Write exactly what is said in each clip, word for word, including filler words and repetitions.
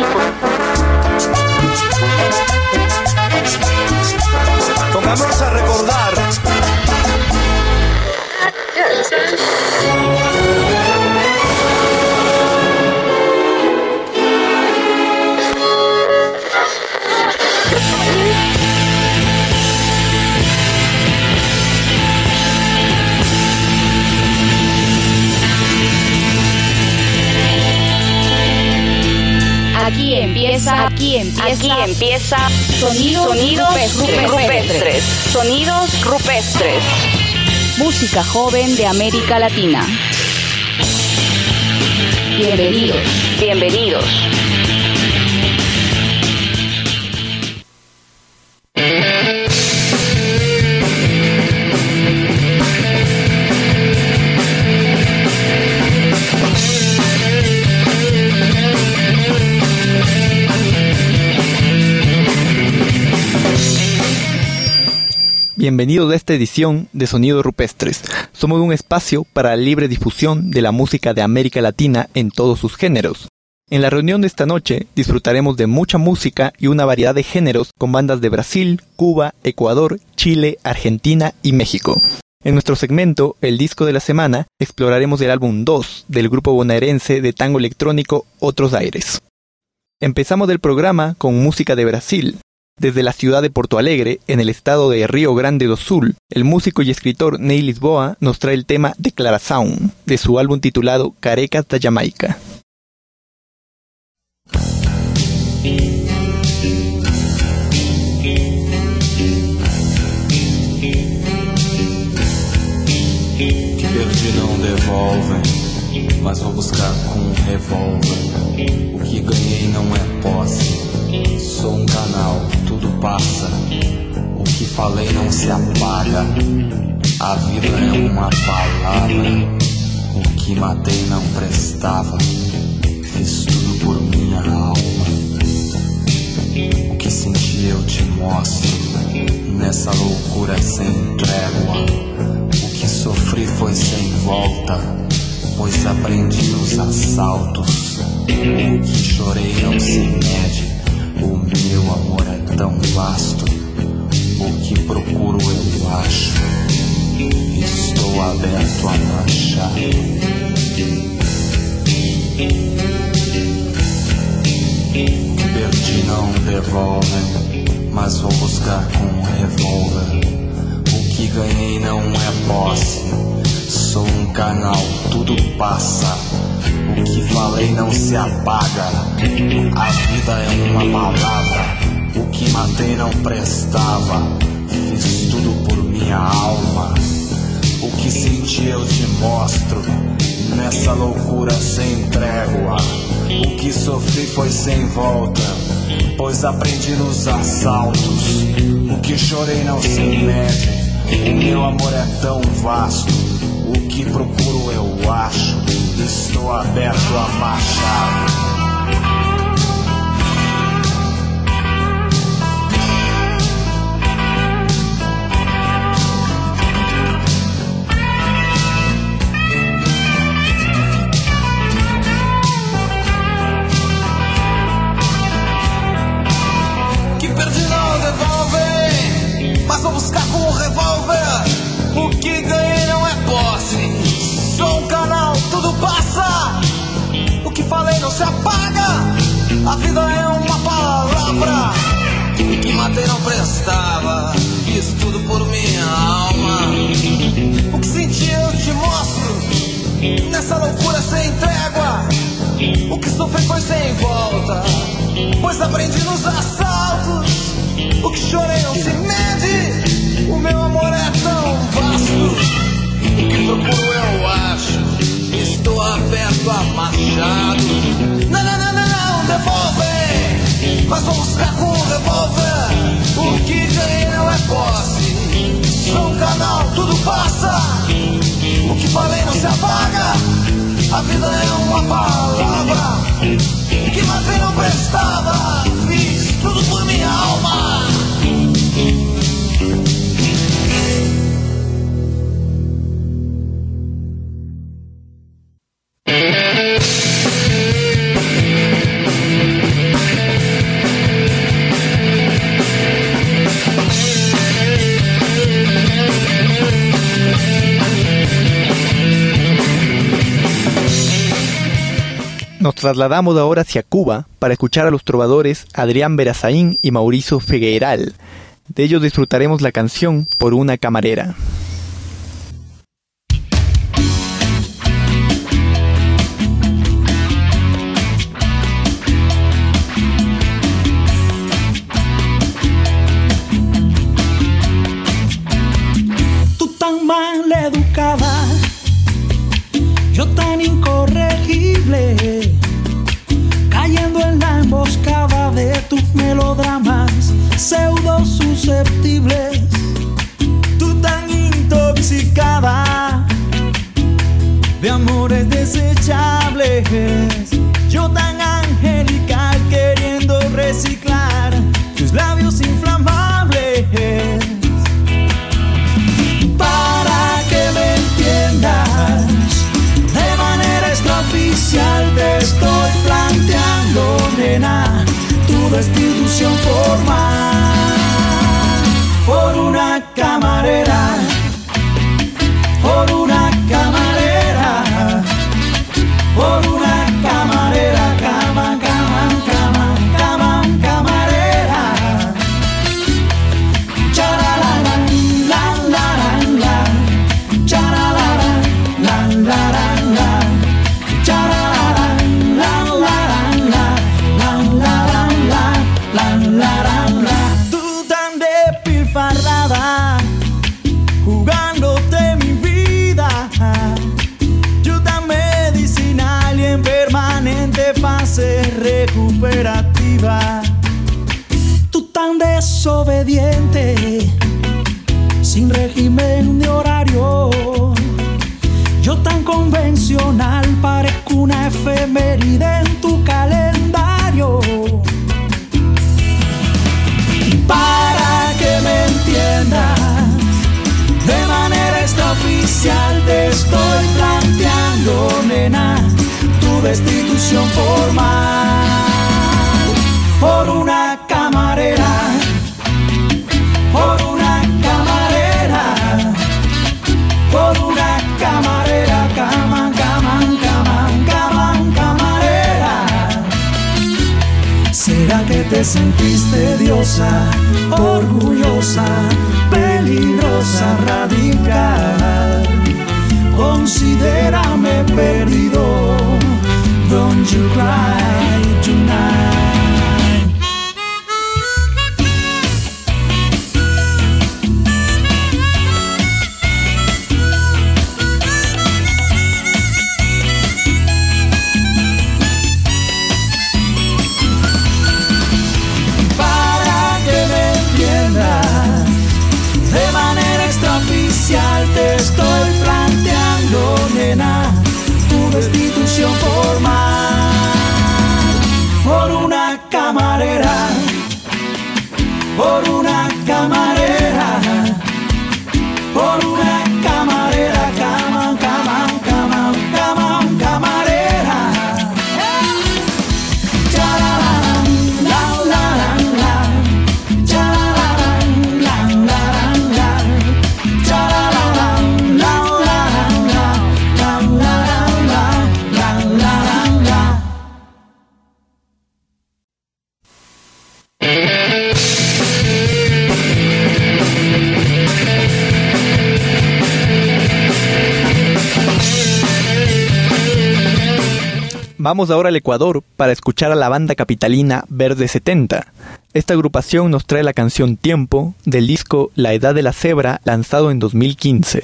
aquí. Pongámonos a recordar. Aquí empieza, aquí empieza, aquí empieza Sonidos, Sonidos rupestres. rupestres. Sonidos rupestres. Música joven de América Latina. Bienvenidos, bienvenidos. Bienvenidos a esta edición de Sonidos Rupestres. Somos un espacio para la libre difusión de la música de América Latina en todos sus géneros. En la reunión de esta noche disfrutaremos de mucha música y una variedad de géneros con bandas de Brasil, Cuba, Ecuador, Chile, Argentina y México. En nuestro segmento, el disco de la semana, exploraremos el álbum dos del grupo bonaerense de tango electrónico Otros Aires. Empezamos el programa con música de Brasil. Desde la ciudad de Porto Alegre, en el estado de Río Grande do Sul, el músico y escritor Ney Lisboa nos trae el tema Declaração, de su álbum titulado Carecas da Jamaica. Que perdi não devolvem, mas vou buscar com um revólver. O que ganhei não é posse. Sou um canal, tudo passa. O que falei não se apaga. A vida é uma palavra. O que matei não prestava. Fiz tudo por minha alma. O que senti eu te mostro. Nessa loucura sem trégua. O que sofri foi sem volta, pois aprendi nos assaltos. O que chorei não se mede. O meu amor é tão vasto. O que procuro eu acho. Estou aberto a marchar. Que perdi não devolvem, mas vou buscar com um revólver. O que ganhei não é posse. Sou um canal, tudo passa. O que falei não se apaga. A vida é uma palavra. O que matei não prestava. Fiz tudo por minha alma. O que senti eu te mostro. Nessa loucura sem trégua. O que sofri foi sem volta, pois aprendi nos assaltos. O que chorei não se mede. O meu amor é tão vasto. O que procuro eu acho. Estou aberto a marchar. Que perdi não devolve, mas vou buscar com um revólver. O que ganhei não é posse. Sou um canal, tudo passa. O que falei não se apaga. A vida é uma palavra. O que matei não prestava. Fiz tudo por minha alma. O que senti eu te mostro. Nessa loucura sem trégua. O que sofri foi sem volta, pois aprendi nos assaltos. O que chorei não se mede. O meu amor é tão vasto. O que procuro eu acho. Estou aberto a machado. Não, não, não, não, não, devolve. Mas vou buscar com um revólver. O que ganhei não é posse. Sou um canal, tudo passa. O que falei não se apaga. A vida é uma palavra. O que matei não prestava. Fiz tudo por minha alma. Nos trasladamos ahora hacia Cuba para escuchar a los trovadores Adrián Berazaín y Mauricio Figueiral. De ellos disfrutaremos la canción Por una camarera. Tú tan mal educada, yo tan incorregible, cayendo en la emboscada de tus melodramas pseudo susceptibles. Tú tan intoxicada de amores desechables, yo tan angelical queriendo reciclar tus labios inflamables. Para que me entiendas, de manera extraoficial te estoy planteando, nena, tu destitución formal por una camarera, por una camarera, por una camarera, cama, cama, cama, cama, camarera. Charalala, la, la, la, la, charalala, la, la, la, la, charalala, la, la, la, la, la, la, la, la, la. Tú tan despilfarrada, jugándote mi vida, yo tan medicinal y en permanente fase recuperativa. Tú tan desobediente, sin régimen de horario, yo tan convencional, parezco una efeméride en tu calendario. Para que me entiendas, de manera extraoficial te estoy planteando, nena, tu destitución formal por una camarera, por una camarera, por una camarera, cama, cama, cama, cama, camarera. ¿Será que te sentiste diosa, orgullosa, peligrosa, radical? Considérame perdido, don't you cry tonight. De manera extraoficial te estoy planteando, nena, tu destitución formal por una camarera, por una camarera, por una camarera, cama, cama, cama, cama, camarera. Charalán, la, la, la, la. Vamos ahora al Ecuador para escuchar a la banda capitalina Verde setenta. Esta agrupación nos trae la canción Tiempo del disco La Edad de la Cebra, lanzado en dos mil quince.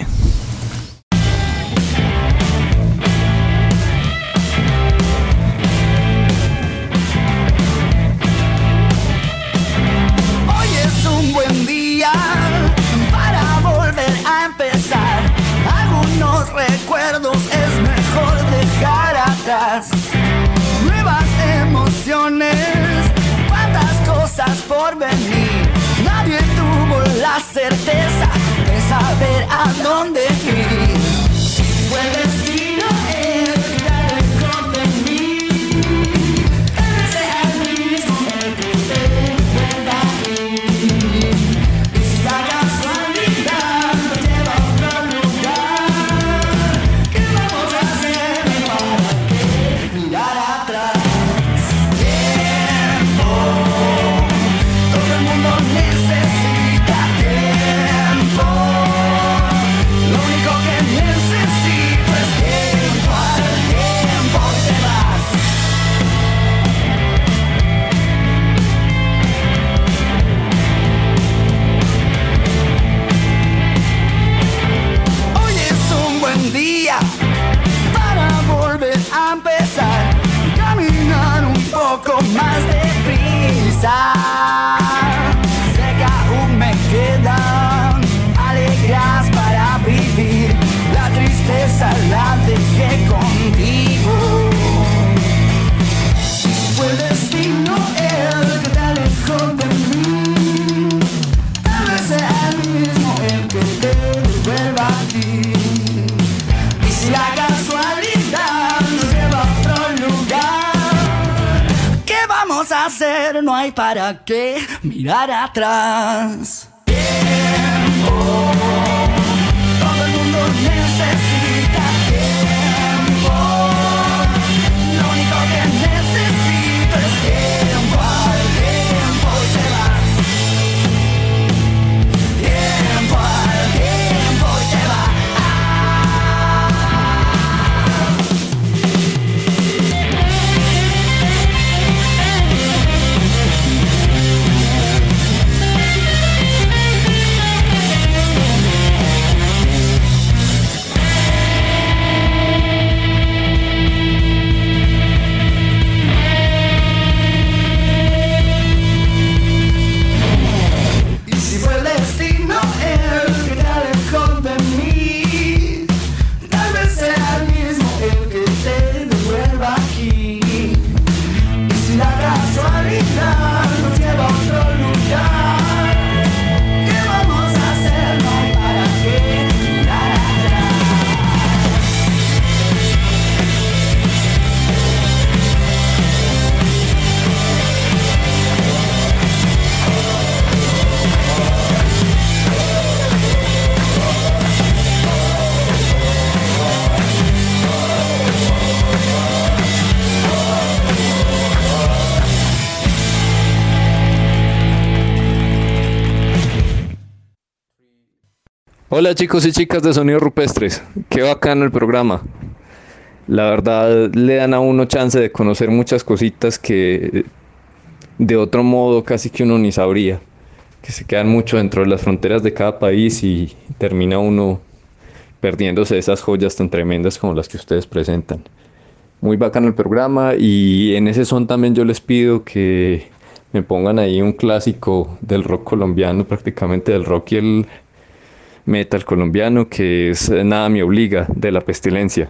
Hoy es un buen día para volver a empezar. Algunos recuerdos es mejor dejar atrás. Nuevas emociones, cuántas cosas por venir. Nadie tuvo la certeza de saber a dónde ir. Fue el destino el que alejó de mí. Sea el mismo el que te vuelva a ir. Y si la casualidad nos lleva a otro lugar, ¿qué vamos a hacer para que mirar atrás? poco más de prisa. Sé que aún me quedan alegrías para vivir. La tristeza la dejé contigo. Fue el destino el que te alejó de mí. Tal vez sea el mismo el que te devuelva a ti. Y si la casualidad nos lleva a otro lugar, ¿qué vamos a hacer? No hay para qué mirar atrás. Tiempo, todo el mundo necesita tiempo. Lo único que necesito es tiempo. Al tiempo y te vas. Tiempo al tiempo y te vas. Hola chicos y chicas de Sonidos Rupestres, qué bacano el programa. La verdad le dan a uno chance de conocer muchas cositas que de otro modo casi que uno ni sabría, que se quedan mucho dentro de las fronteras de cada país y termina uno perdiéndose esas joyas tan tremendas como las que ustedes presentan. Muy bacano el programa y en ese son también yo les pido que me pongan ahí un clásico del rock colombiano, prácticamente del rock y el metal colombiano, que es Nada me obliga, de La Pestilencia.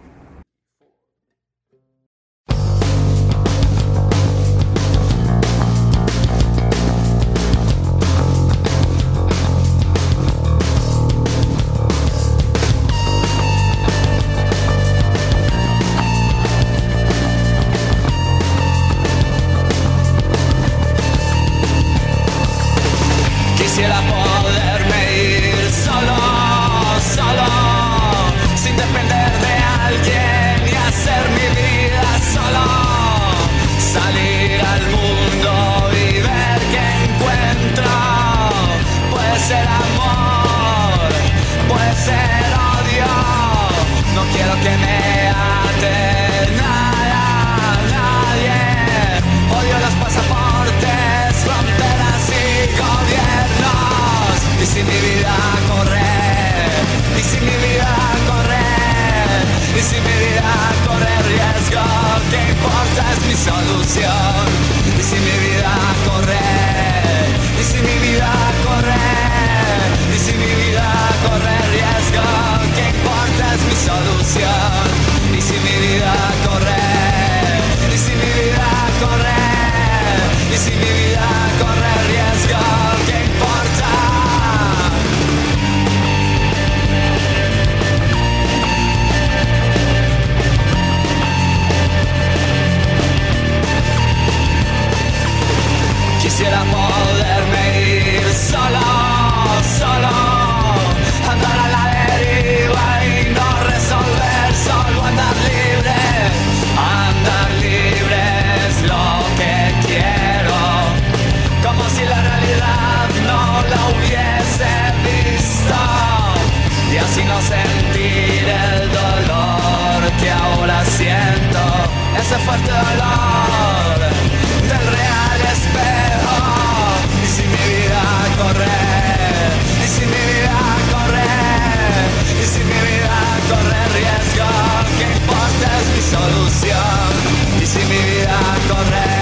Quisiera poderme ir solo, solo, sin depender de alguien y hacer mi vida solo. Salir al mundo y ver qué encuentro. Puede ser amor, puede ser odio. No quiero que me ate nada, nadie. Odio los pasaportes, fronteras y gobiernos. Y si mi vida corre, y si mi vida corre, y si mi vida corre riesgo, ¿qué importa? Es mi solución. Y si mi vida corre, y si mi vida corre, y si mi vida corre riesgo, ¿qué importa? Es mi solución. Y si mi vida corre, y si mi vida corre, y si mi vida corre riesgo, ¿qué importa? Quisiera poderme ir solo, solo, andar a la deriva y no resolver, solo andar libre, andar libre es lo que quiero, como si la realidad no la hubiese visto, y así no sentir el dolor que ahora siento, ese fuerte dolor del real espejo. Y si mi vida corre, y si mi vida corre, y si mi vida corre riesgo, ¿qué importa? Es mi solución. Y si mi vida corre,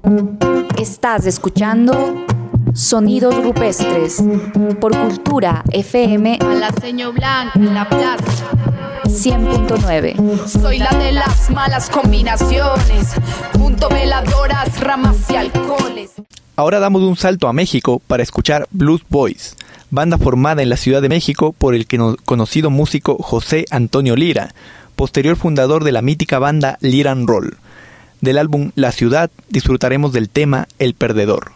Estás escuchando Sonidos Rupestres por Cultura F M A la seño blanca en la plaza. cien punto nueve. Soy la de las malas combinaciones, junto veladoras, ramas y alcoholes. Ahora damos un salto a México para escuchar Blues Boys, banda formada en la Ciudad de México por el conocido músico José Antonio Lira, posterior fundador de la mítica banda Lira and Roll. Del álbum La Ciudad disfrutaremos del tema El Perdedor.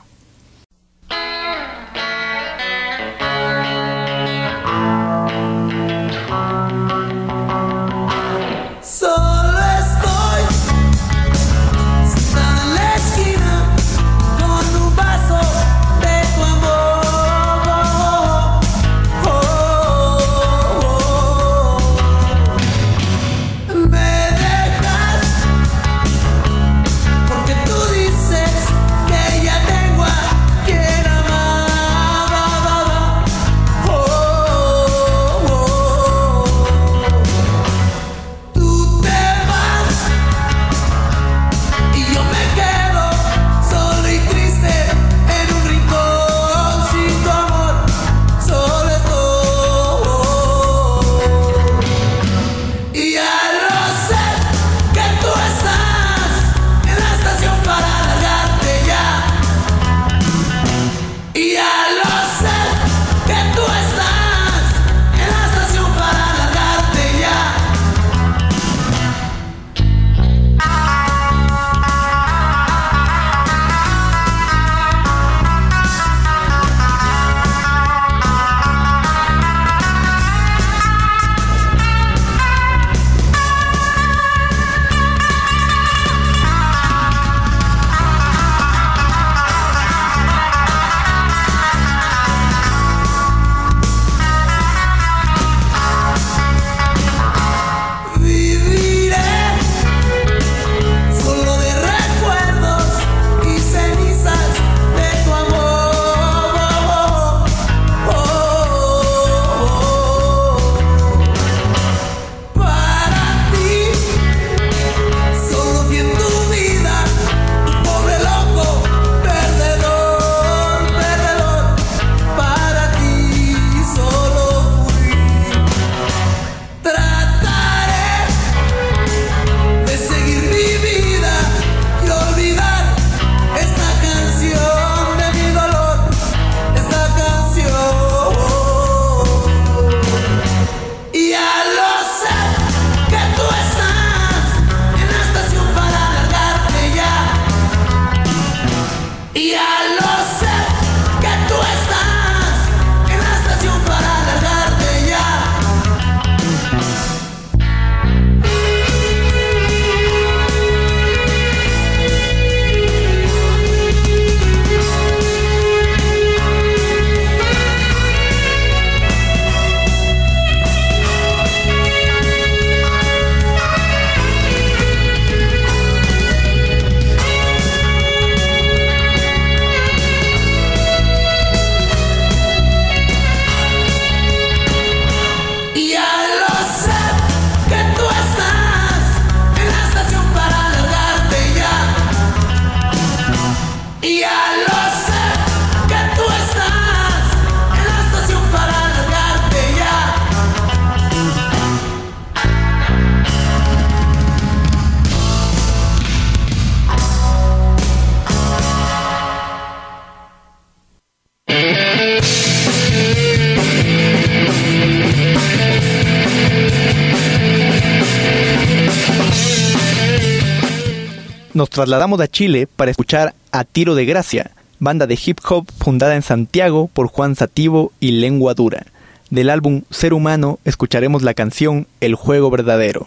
Nos trasladamos a Chile para escuchar A Tiro de Gracia, banda de hip hop fundada en Santiago por Juan Sativo y Lengua Dura. Del álbum Ser Humano escucharemos la canción El Juego Verdadero.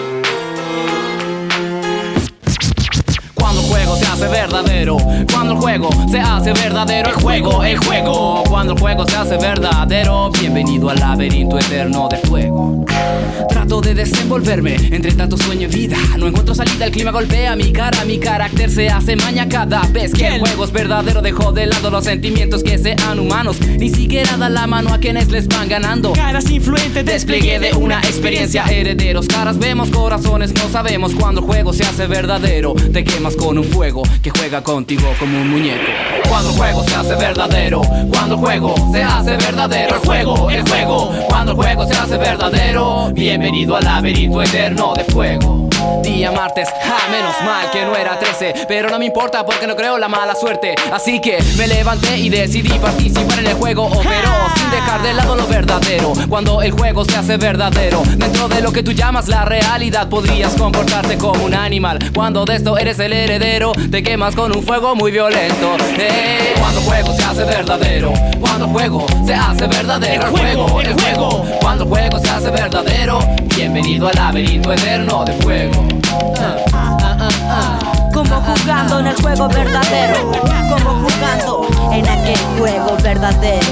Cuando el juego se hace verdadero, cuando el juego juego se hace verdadero. El juego, el juego, cuando el juego se hace verdadero. Bienvenido al laberinto eterno de fuego. Trato de desenvolverme entre tanto sueño y vida. No encuentro salida, el clima golpea mi cara. Mi carácter se hace maña cada vez que el juego es verdadero. Dejo de lado los sentimientos que sean humanos. Ni siquiera da la mano a quienes les van ganando. Caras influentes, despliegue de una experiencia. Herederos, caras vemos, corazones no sabemos. Cuando el juego se hace verdadero, te quemas con un fuego que juega contigo como un muñeco. Cuando el juego se hace verdadero, cuando el juego se hace verdadero. El juego, el juego, cuando el juego se hace verdadero. Bienvenido al laberinto eterno de fuego. Día martes, ah, menos mal que no era trece. Pero no me importa porque no creo la mala suerte. Así que me levanté y decidí participar en el juego. Operó sin dejar de lado lo verdadero. Cuando el juego se hace verdadero, dentro de lo que tú llamas la realidad, podrías comportarte como un animal. Cuando de esto eres el heredero, te quemas con un fuego muy violento. eh, Cuando el juego se hace verdadero, cuando el juego se hace verdadero. El juego, el juego, cuando el juego se hace verdadero. Bienvenido al laberinto eterno de fuego. Ah, ah, ah, ah. Como jugando en el juego verdadero, como jugando en aquel juego verdadero.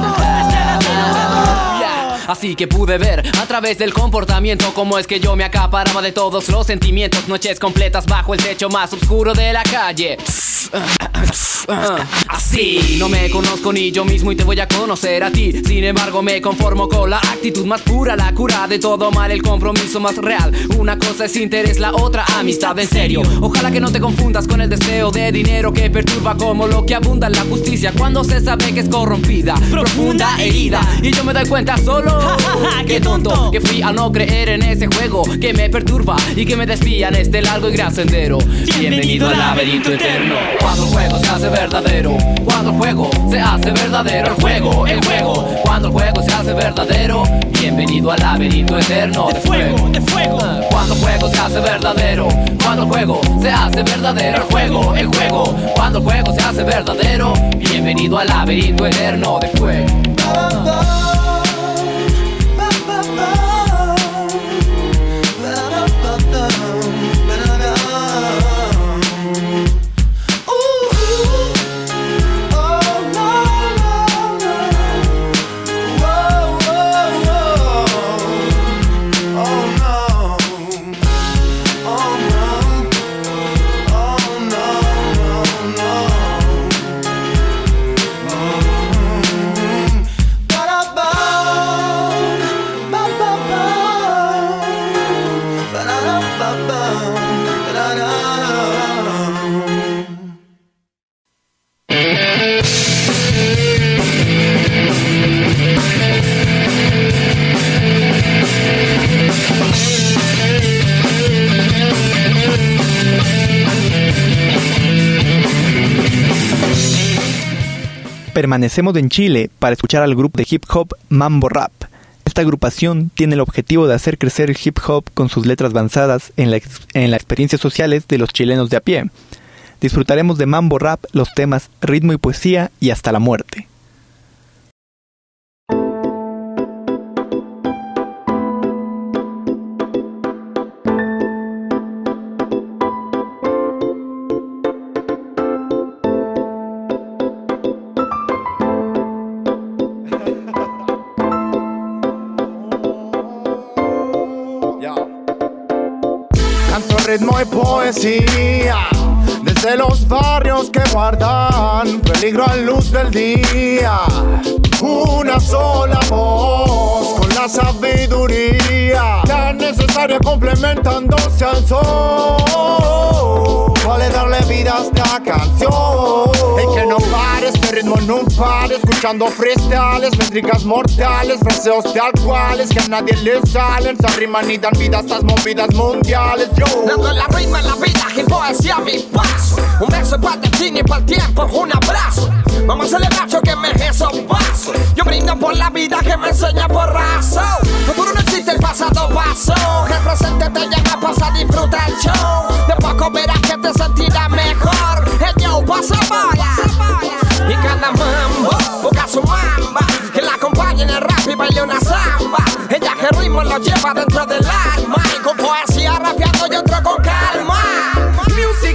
Así que pude ver a través del comportamiento cómo es que yo me acaparaba de todos los sentimientos. Noches completas bajo el techo más oscuro de la calle. Así, no me conozco ni yo mismo y te voy a conocer a ti. Sin embargo me conformo con la actitud más pura, la cura de todo mal, el compromiso más real. Una cosa es interés, la otra amistad en serio. Ojalá que no te confundas con el deseo de dinero que perturba como lo que abunda en la justicia cuando se sabe que es corrompida, profunda herida. Y yo me doy cuenta solo qué tonto que fui al no creer en ese juego que me perturba y que me desvía en este largo y gran sendero. Bienvenido al laberinto eterno. Cuando el juego se hace verdadero, cuando el juego se hace verdadero. El juego, el juego, cuando el juego se hace verdadero. Bienvenido al laberinto eterno de fuego, de fuego. Cuando el juego se hace verdadero, cuando el juego se hace verdadero. El juego, el juego, cuando el juego se hace verdadero. Bienvenido al laberinto eterno de fuego. Permanecemos en Chile para escuchar al grupo de hip hop Mambo Rap. Esta agrupación tiene el objetivo de hacer crecer el hip hop con sus letras avanzadas en, la ex- en las experiencias sociales de los chilenos de a pie. Disfrutaremos de Mambo Rap los temas Ritmo y Poesía y Hasta la Muerte. Ritmo y poesía, desde los barrios que guardan peligro a luz del día. Una sola voz con la sabiduría tan necesaria complementándose al sol. Vale darle vida a esta canción. Y que no pare este ritmo, no pare. Escuchando freestyles, métricas mortales, fraseos tal cuales que a nadie le salen. Se arriman y dan vida a estas movidas mundiales. Yo dando la rima en la vida y poesía a mi paso. Un beso para el destino y para el tiempo, un abrazo. Vamos a celebrar que me esos pasos. Yo brindo por la vida que me enseña por razón. Futuro no existe, el pasado pasó. El presente te llama, pasa, disfruta el show. De poco verás que te sentirás mejor. El yo pasa bola. Y cada mambo busca su mamba, que la acompañe en el rap y baile una samba. Ella que el ritmo lo lleva dentro del alma. Y con poesía rapeando y otro con calma. Music Life no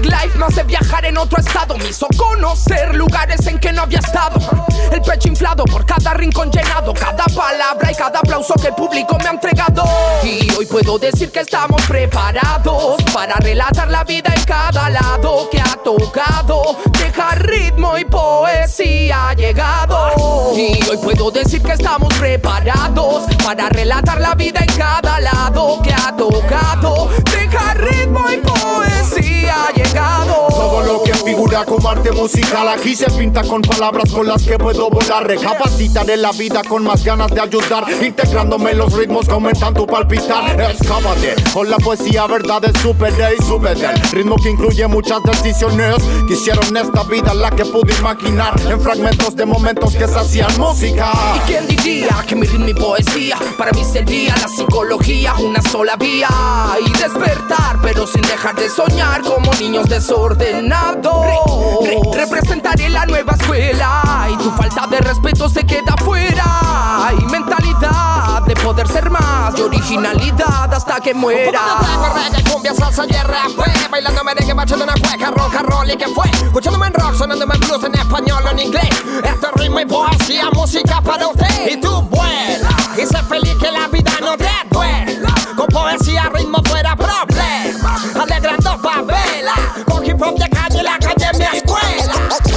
hace viajar en otro estado, me hizo conocer lugares en que no había estado. El pecho inflado por cada rincón llenado, cada palabra y cada aplauso que el público me ha entregado. Y hoy puedo decir que estamos preparados para relatar la vida en cada lado que ha tocado. Deja ritmo y poesía ha llegado. Y hoy puedo decir que estamos preparados para relatar la vida en cada lado que ha tocado. Deja ritmo y poesía ha llegado. Todo lo que figura como arte musical aquí se pinta con palabras con las que puedo volar. Recapacitaré la vida con más ganas de ayudar, integrándome en los ritmos que aumentan tu palpitar. Escápate con la poesía, verdades superé y súbete el ritmo que incluye muchas decisiones que hicieron esta vida la que pude imaginar en fragmentos de momentos que se hacían música. ¿Y quién diría que mi ritmo y poesía para mí sería la psicología, una sola vía y despertar, pero sin dejar de soñar como niños desordenados? Re, re, representaré la nueva escuela y tu falta de respeto se queda fuera. Y mentalidad de poder ser más y originalidad hasta que muera. Tengo reggae, cumbia, salsa y rap, bailando merengue, bachando una cueca, rock and roll. ¿Y qué fue? Escuchándome en rock, sonándome en blues, en español o en inglés. Este ritmo y poesía, música para usted. Y tú vuela y sé feliz que la vida no te duela. Con poesía, ritmo fuera problema, alegrando favela. Con hip hop de calle, la calle es mi escuela.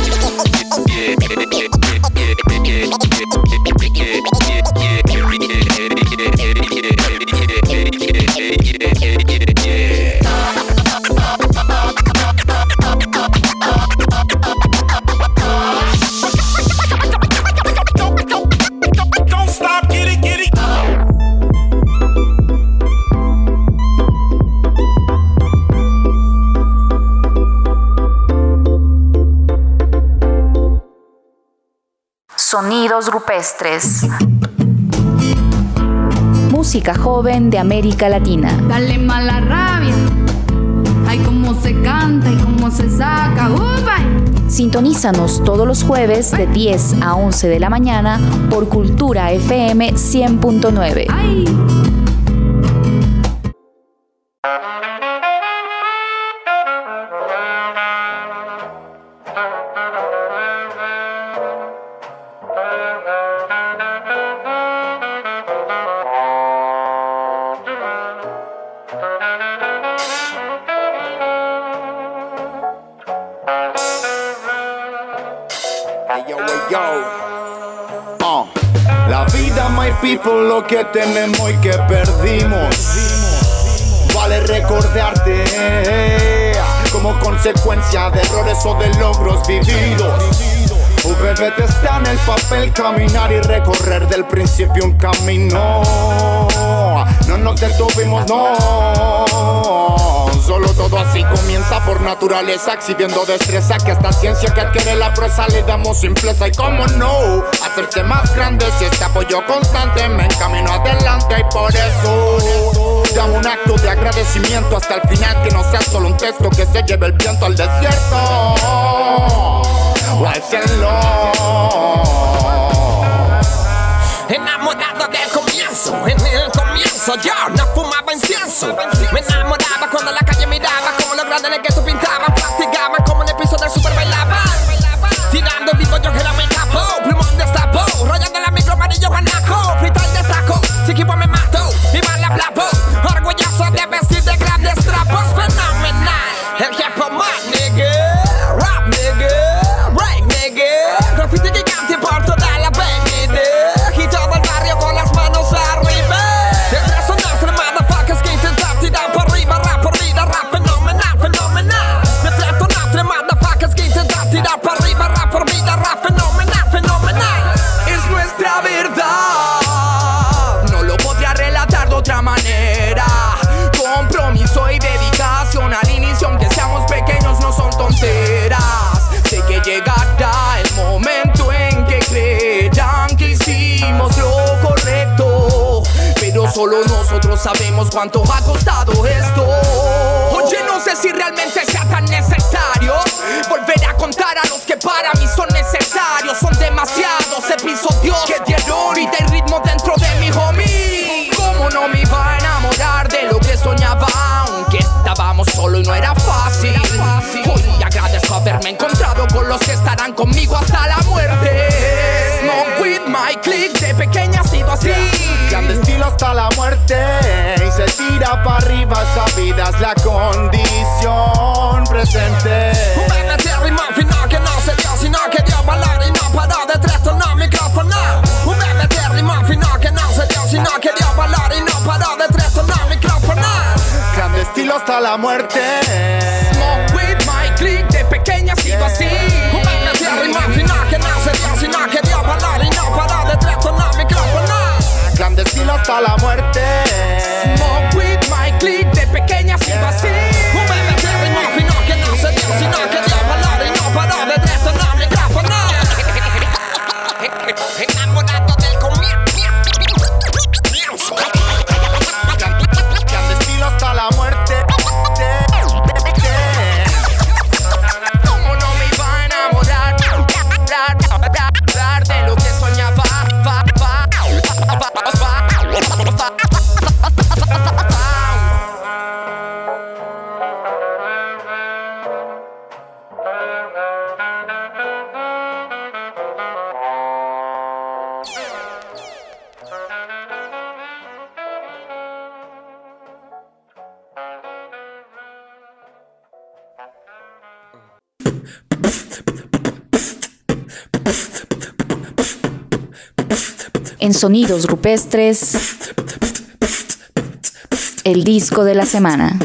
Sonidos rupestres. Música joven de América Latina. Dale mala rabia. Ay, cómo se canta y cómo se saca. Uh, Sintonízanos todos los jueves de diez a once de la mañana por Cultura F M cien punto nueve. Ay. People, lo que tenemos y que perdimos, vale recordarte como consecuencia de errores o de logros vividos. V B T está en el papel, caminar y recorrer del principio un camino. No nos detuvimos, no. Solo todo así comienza por naturaleza, exhibiendo destreza que esta ciencia que adquiere la prosa le damos simpleza. Y cómo no, hacerse más grande si este apoyo constante me encamino adelante. Y por eso dame un acto de agradecimiento hasta el final, que no sea solo un texto que se lleve el viento al desierto o al cielo. Enamorado del comienzo, en el comienzo yo no fumaba incienso. Me enamoraba cuando la calle miraba, como los grandes en el gueto pintaban, practicaban como en el piso del super bailaban. Tirando en vivo yo que era mi capo, plumón destapó, rayando la micro amarillo guanaco, frital de saco, si equipo me mato, viva la plapo, orgulloso de vestir de grandes trapos, fenomenal. El hip-hop man, nigga, rap nigga, break nigga, graffiti gigante por toda la avenida, y todo el barrio con las manos arriba. Detrás son los motherfuckers que intentan tirar por arriba, rap por vida, rap fenomenal, fenomenal. Detrás son los motherfuckers que intentan tirar por arriba, rap por vida, rap fenomenal, fenomenal. Es nuestra verdad, no lo podría relatar de otra manera. Compromiso y dedicación al inicio, aunque seamos pequeños, no son tonteras. Sé que llegará el momento en que creerán que hicimos lo correcto, pero solo nosotros sabemos cuánto ha costado esto. Oye, no sé si realmente sea tan necesario volver a contar a los que para mí son necesarios. Son demasiados episodios que dieron vida y ritmo dentro de mi homie. ¿Cómo no me iba a enamorar de lo que soñaba? Aunque estábamos solo y no era fácil. Hoy haberme encontrado con los que estarán conmigo hasta la muerte. Smoke with my click, de pequeña ha sido así. Clandestino hasta la muerte y se tira para arriba, esta vida es la condición presente. Un bebé de rima final que no se dio, sino que dio valor y no paró de trastornar micrófono. Un bebé de rima final que no se dio, sino que dio valor y no paró de trastornar micrófono. Clandestino hasta la muerte. Smoke with my click, de pequeña ha sido así. Un bebé de rima final que no se dio, sino que dio valor y no paró de trastornar micrófono. Clandestino hasta la muerte. Smoke with my click, de pequeña ha sido así. Un bebé de rima final que no se dio, sino que dio valor y no paró de trastornar micrófono. Enamorado del comienzo. Clandestino hasta la muerte. ¿Cómo no me iba a enamorar? Hablar de lo que soñaba. Va, va, va, va, va. En Sonidos Rupestres, el disco de la semana.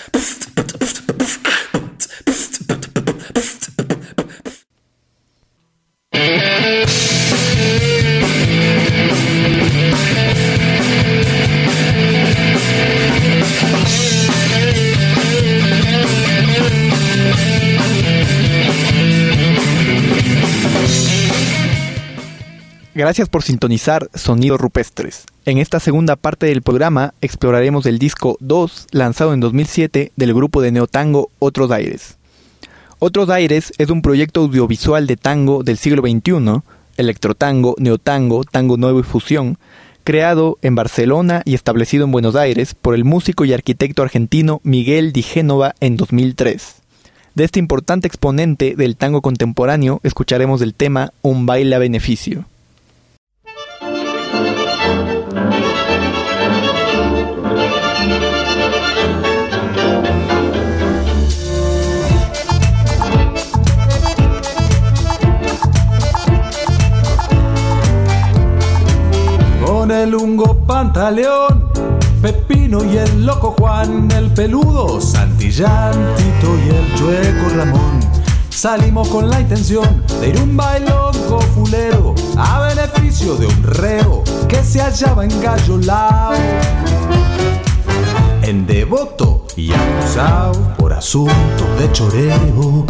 Gracias por sintonizar Sonidos Rupestres. En esta segunda parte del programa exploraremos el disco dos, lanzado en dos mil siete, del grupo de neotango Otros Aires. Otros Aires es un proyecto audiovisual de tango del siglo veintiuno, electrotango, neotango, tango nuevo y fusión, creado en Barcelona y establecido en Buenos Aires por el músico y arquitecto argentino Miguel Di Génova en dos mil tres. De este importante exponente del tango contemporáneo escucharemos el tema Un baile a beneficio. Con el Hungo Pantaleón, Pepino y el Loco Juan, el Peludo Santillán, Tito y el Chueco Ramón, salimos con la intención de ir un bailongo fulero a beneficio de un reo que se hallaba engallolao, en Devoto y acusado por asuntos de choreo.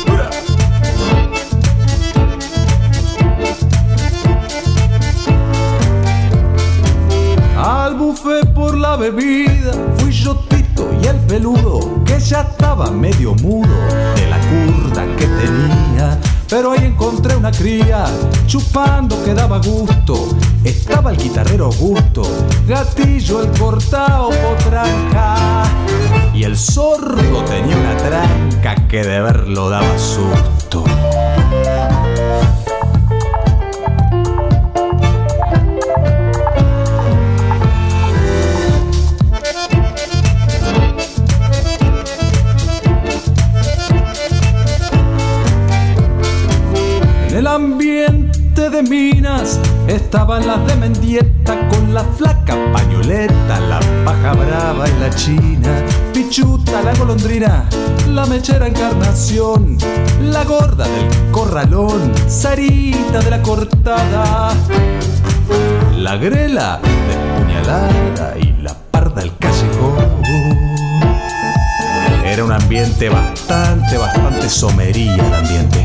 Al buffet por la bebida fui yo, Tito y el Peludo, que ya estaba medio mudo de la curda que tenía. Pero ahí encontré una cría chupando que daba gusto. Estaba el guitarrero Augusto, Gatillo el cortao potranca, y el sordo tenía una tranca que de verlo daba susto. El ambiente de Minas estaban las de Mendieta con la flaca pañoleta, la paja brava y la china, Pichuta la golondrina, la mechera Encarnación, la gorda del corralón, Sarita de la cortada, la grela despuñalada y la parda el callejón. Era un ambiente bastante, bastante somería el ambiente.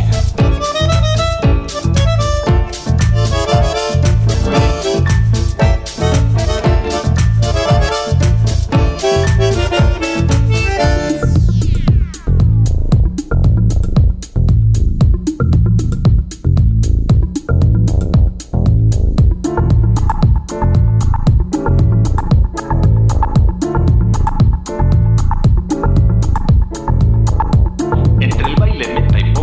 Entre el baile meta y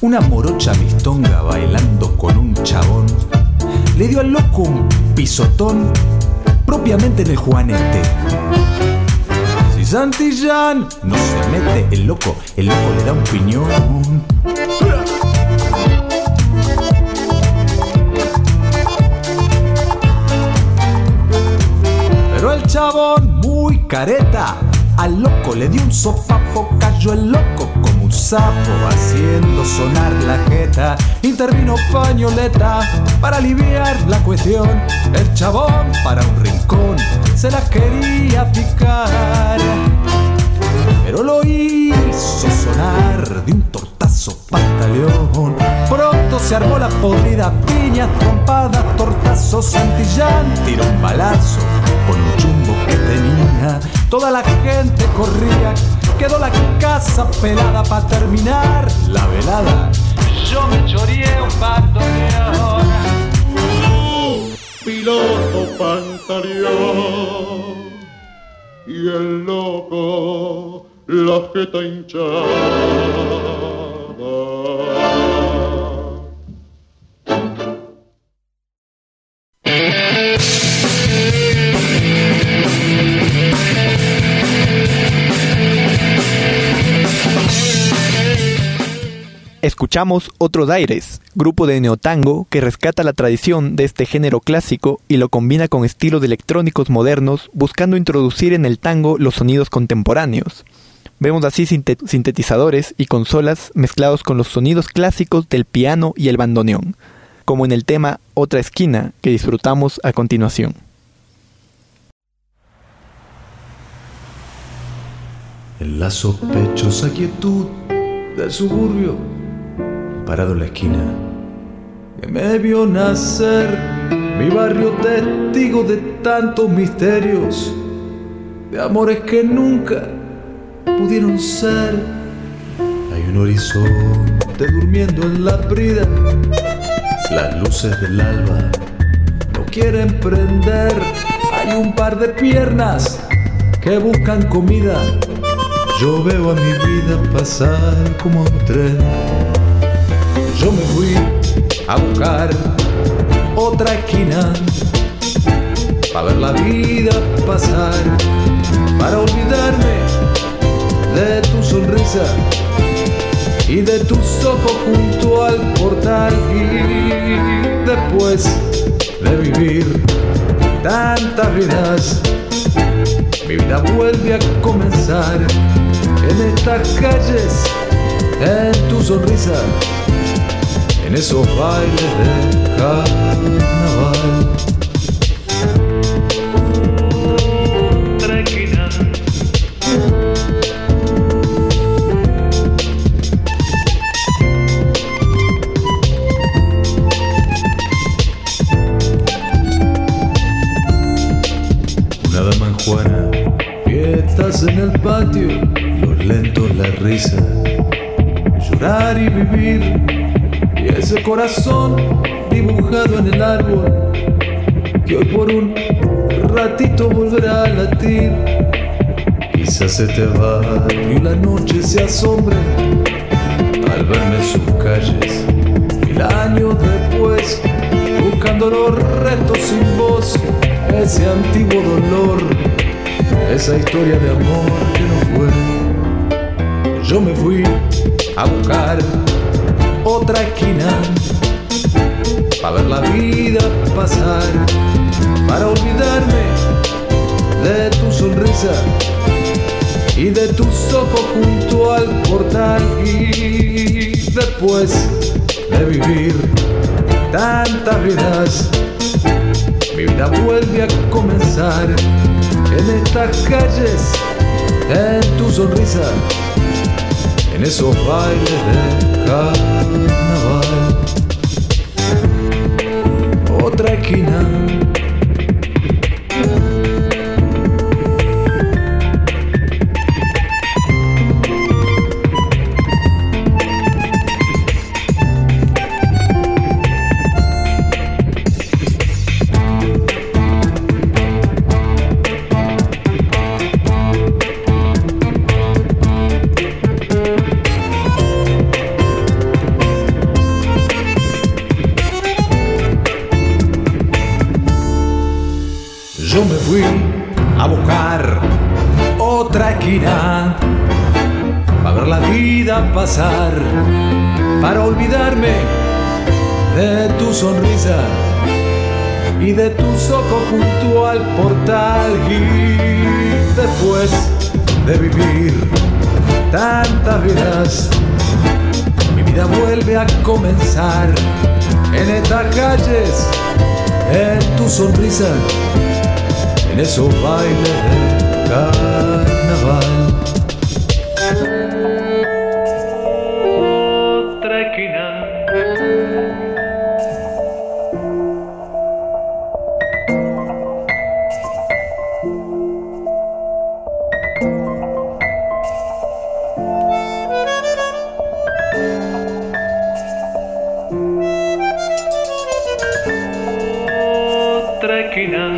una morocha mistonga bailando con un chabón, le dio al loco un pisotón propiamente en el juanete. Si Santillán no se mete, el loco, el loco le da un piñón. Pero el chabón, muy careta, al loco le dio un sopapo, cayó el loco como un sapo, haciendo sonar la jeta. Intervino Pañoleta para aliviar la cuestión. El chabón para un rincón se la quería picar, pero lo hizo sonar de un tortazo pantaleón. Pronto se armó la podrida, piñas, trompadas, tortazos. Santillán tiró un balazo con un chumbo que tenía. Toda la gente corría, quedó la casa pelada pa' terminar la velada. Yo me choreé un pantaleón. Piloto pantaleón y el loco la jeta hinchada. Escuchamos Otros Aires, grupo de neotango que rescata la tradición de este género clásico y lo combina con estilos electrónicos modernos, buscando introducir en el tango los sonidos contemporáneos. Vemos así sintetizadores y consolas mezclados con los sonidos clásicos del piano y el bandoneón, como en el tema Otra Esquina, que disfrutamos a continuación. En la sospechosa quietud del suburbio, parado en la esquina, que me vio nacer, mi barrio testigo de tantos misterios, de amores que nunca pudieron ser. Hay un horizonte durmiendo en la brida, las luces del alba no quieren prender. Hay un par de piernas que buscan comida, yo veo a mi vida pasar como un tren. Yo me fui a buscar otra esquina para ver la vida pasar, para olvidarme de tu sonrisa y de tus ojos junto al portal. Y después de vivir tantas vidas, mi vida vuelve a comenzar en estas calles, en tu sonrisa, en esos bailes de carnaval. Otra esquina. Una dama en Juana, fiestas en el patio, los lentos, la risa, llorar y vivir. Y ese corazón dibujado en el árbol, que hoy por un ratito volverá a latir. Quizás se te va y la noche se asombre al verme en sus calles, mil años después, buscando los restos sin voz, ese antiguo dolor, esa historia de amor que no fue. Yo me fui a buscar otra esquina para ver la vida pasar, para olvidarme de tu sonrisa y de tus ojos junto al portal. Y después de vivir tantas vidas, mi vida vuelve a comenzar en estas calles, en tu sonrisa, en esos bailes de carnaval. Otra esquina. yo me fui a buscar otra esquina para ver la vida pasar, para olvidarme de tu sonrisa y de tus ojos junto al portal. Y después de vivir tantas vidas, mi vida vuelve a comenzar en estas calles, en tu sonrisa, en esos bailes de carnaval. Otra esquina. Otra esquina.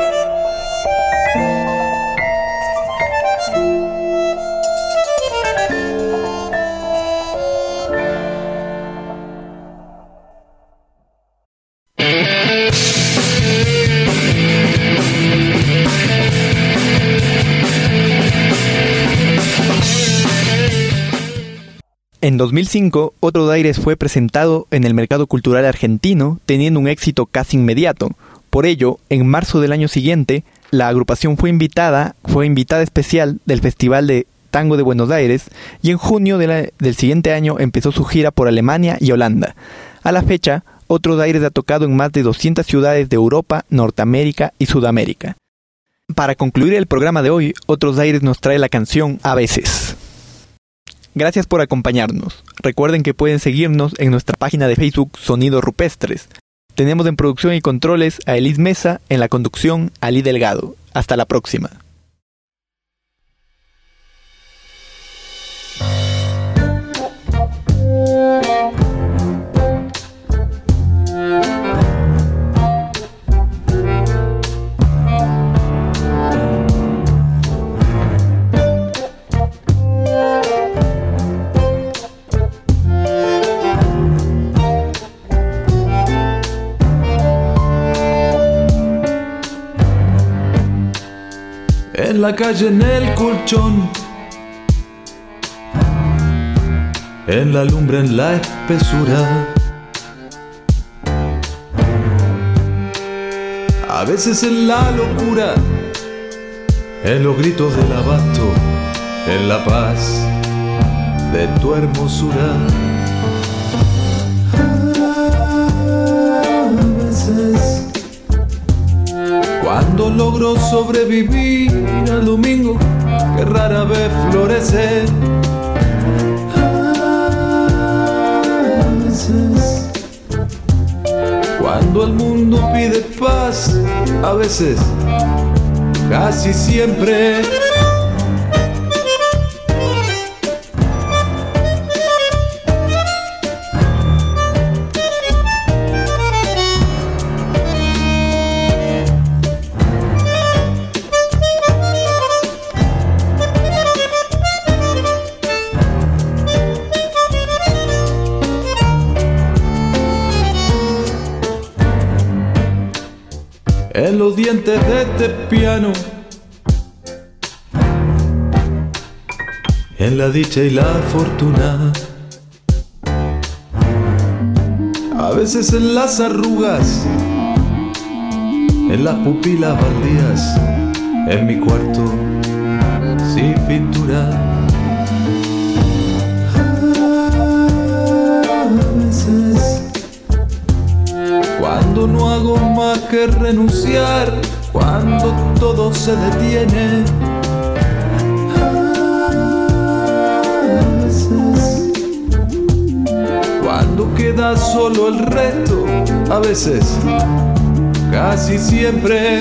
En dos mil cinco, Otros Aires fue presentado en el mercado cultural argentino, teniendo un éxito casi inmediato. Por ello, en marzo del año siguiente, la agrupación fue invitada, fue invitada especial del Festival de Tango de Buenos Aires, y en junio de la, del siguiente año empezó su gira por Alemania y Holanda. A la fecha, Otros Aires ha tocado en más de doscientas ciudades de Europa, Norteamérica y Sudamérica. Para concluir el programa de hoy, Otros Aires nos trae la canción A Veces. Gracias por acompañarnos. Recuerden que pueden seguirnos en nuestra página de Facebook Sonidos Rupestres. Tenemos en producción y controles a Elis Mesa, en la conducción Ali Delgado. Hasta la próxima. En la calle, en el colchón, en la lumbre, en la espesura, a veces en la locura, en los gritos del abasto, en la paz de tu hermosura. A veces, cuando logro sobrevivir al domingo que rara vez florece, a veces, cuando el mundo pide paz, a veces, casi siempre. En los dientes de este piano, en la dicha y la fortuna, a veces en las arrugas, en las pupilas baldías, en mi cuarto sin pintura. A veces, cuando no hago más que renunciar, cuando todo se detiene, a veces, cuando queda solo el resto, a veces, casi siempre.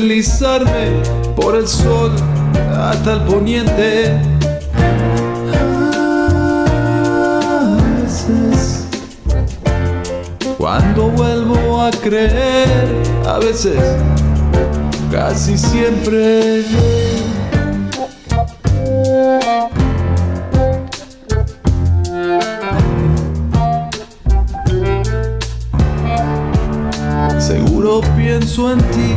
deslizarme por el sol hasta el poniente. A veces, cuando vuelvo a creer, a veces, casi siempre. Seguro pienso en ti.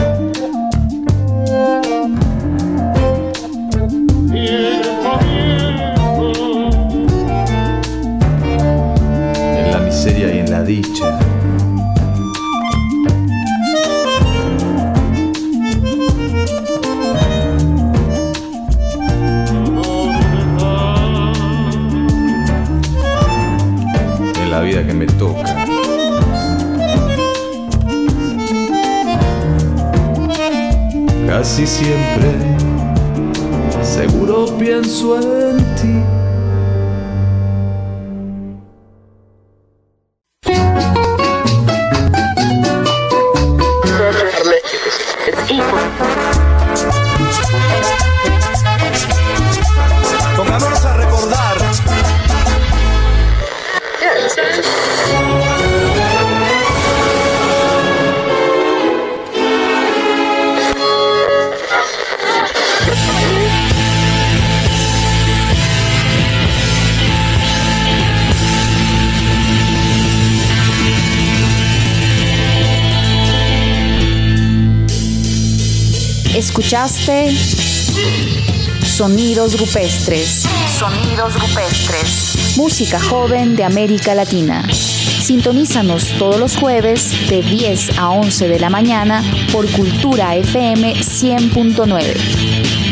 En la miseria y en la dicha. En la vida que me toca. Casi siempre, seguro pienso en ti. Pongámonos a recordar. Escuchaste Sonidos Rupestres. Sonidos Rupestres. Música joven de América Latina. Sintonízanos todos los jueves de diez a once de la mañana por Cultura F M cien punto nueve.